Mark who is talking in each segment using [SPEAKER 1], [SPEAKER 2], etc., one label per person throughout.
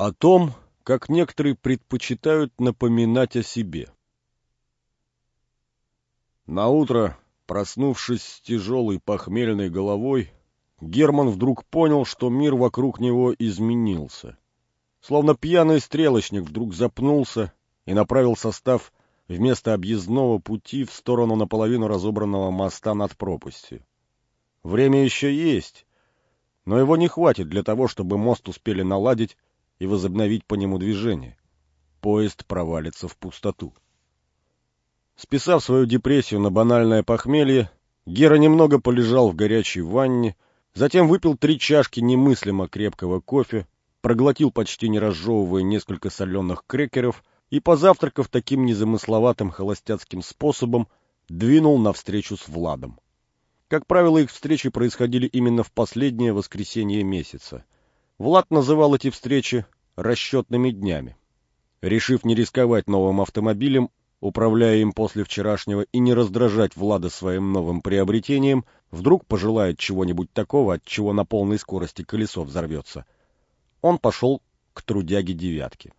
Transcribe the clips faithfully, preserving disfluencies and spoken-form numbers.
[SPEAKER 1] О том, как некоторые предпочитают напоминать о себе. Наутро, проснувшись с тяжелой похмельной головой, Герман вдруг понял, что мир вокруг него изменился. Словно пьяный стрелочник вдруг запнулся и направил состав вместо объездного пути в сторону наполовину разобранного моста над пропастью. Время еще есть, но его не хватит для того, чтобы мост успели наладить и возобновить по нему движение. Поезд провалится в пустоту. Списав свою депрессию на банальное похмелье, Гера немного полежал в горячей ванне, затем выпил три чашки немыслимо крепкого кофе, проглотил почти не разжевывая несколько соленых крекеров и, позавтракав таким незамысловатым холостяцким способом, двинул навстречу с Владом. Как правило, их встречи происходили именно в последнее воскресенье месяца. Влад называл эти встречи расчетными днями. Решив не рисковать новым автомобилем, управляя им после вчерашнего, и не раздражать Влада своим новым приобретением, вдруг пожелает чего-нибудь такого, от чего на полной скорости колесо взорвется, он пошел к трудяге девятки.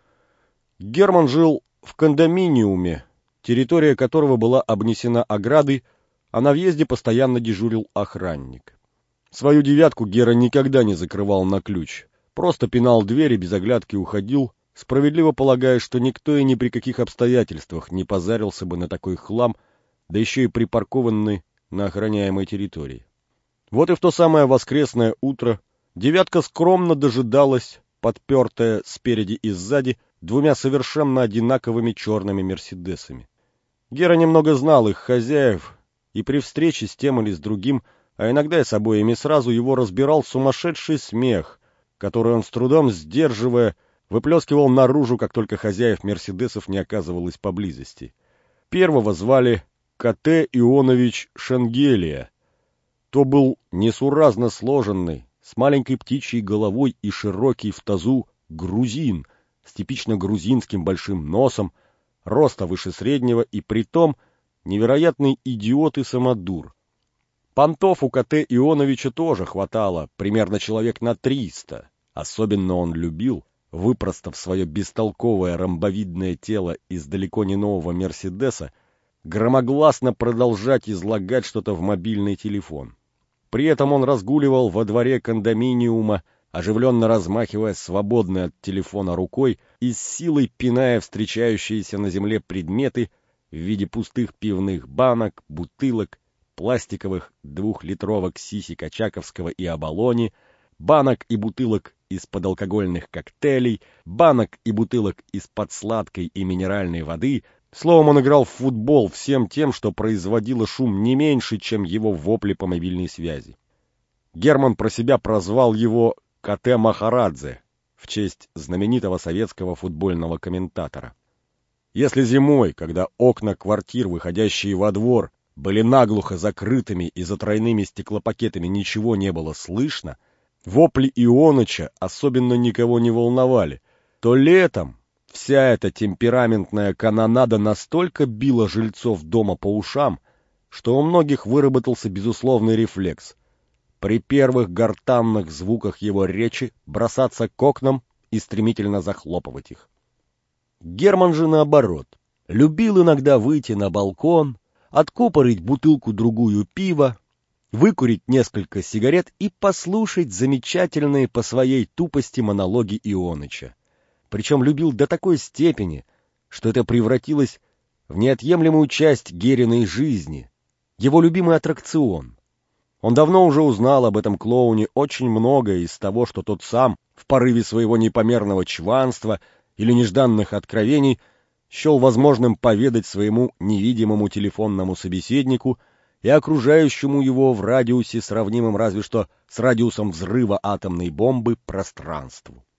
[SPEAKER 1] Герман жил в кондоминиуме, территория которого была обнесена оградой, а на въезде постоянно дежурил охранник. Свою девятку Гера никогда не закрывал на ключ, просто пинал дверь и без оглядки уходил, справедливо полагая, что никто и ни при каких обстоятельствах не позарился бы на такой хлам, да еще и припаркованный на охраняемой территории. Вот и в то самое воскресное утро девятка скромно дожидалась, подпертая спереди и сзади, двумя совершенно одинаковыми черными мерседесами. Гера немного знал их хозяев, и при встрече с тем или с другим, а иногда и с обоими сразу, его разбирал сумасшедший смех, который он с трудом сдерживая, выплескивал наружу, как только хозяев мерседесов не оказывалось поблизости. Первого звали К Т Ионович Шенгелия. То был несуразно сложенный, с маленькой птичьей головой и широкий в тазу грузин, с типично грузинским большим носом, роста выше среднего и притом невероятный идиот и самодур. Понтов у К Т Ионовича тоже хватало, примерно человек на триста. Особенно он любил, выпростав свое бестолковое ромбовидное тело из далеко не нового Мерседеса, громогласно продолжать излагать что-то в мобильный телефон. При этом он разгуливал во дворе кондоминиума, оживленно размахивая свободной от телефона рукой и с силой пиная встречающиеся на земле предметы в виде пустых пивных банок, бутылок, пластиковых двухлитровок сисек Очаковского и Оболони, банок и бутылок из-под алкогольных коктейлей, банок и бутылок из-под сладкой и минеральной воды. Словом, он играл в футбол всем тем, что производило шум не меньше, чем его вопли по мобильной связи. Герман про себя прозвал его К Т Махарадзе в честь знаменитого советского футбольного комментатора. Если зимой, когда окна квартир, выходящие во двор, были наглухо закрытыми и за тройными стеклопакетами ничего не было слышно, вопли Ионыча особенно никого не волновали, то летом вся эта темпераментная канонада настолько била жильцов дома по ушам, что у многих выработался безусловный рефлекс при первых гортанных звуках его речи бросаться к окнам и стремительно захлопывать их. Герман же, наоборот, любил иногда выйти на балкон, откупорить бутылку-другую пива, выкурить несколько сигарет и послушать замечательные по своей тупости монологи Ионыча. Причем любил до такой степени, что это превратилось в неотъемлемую часть Гериной жизни, его любимый аттракцион. Он давно уже узнал об этом клоуне очень многое из того, что тот сам, в порыве своего непомерного чванства или нежданных откровений, счел возможным поведать своему невидимому телефонному собеседнику и окружающему его в радиусе, сравнимом разве что с радиусом взрыва атомной бомбы, пространству.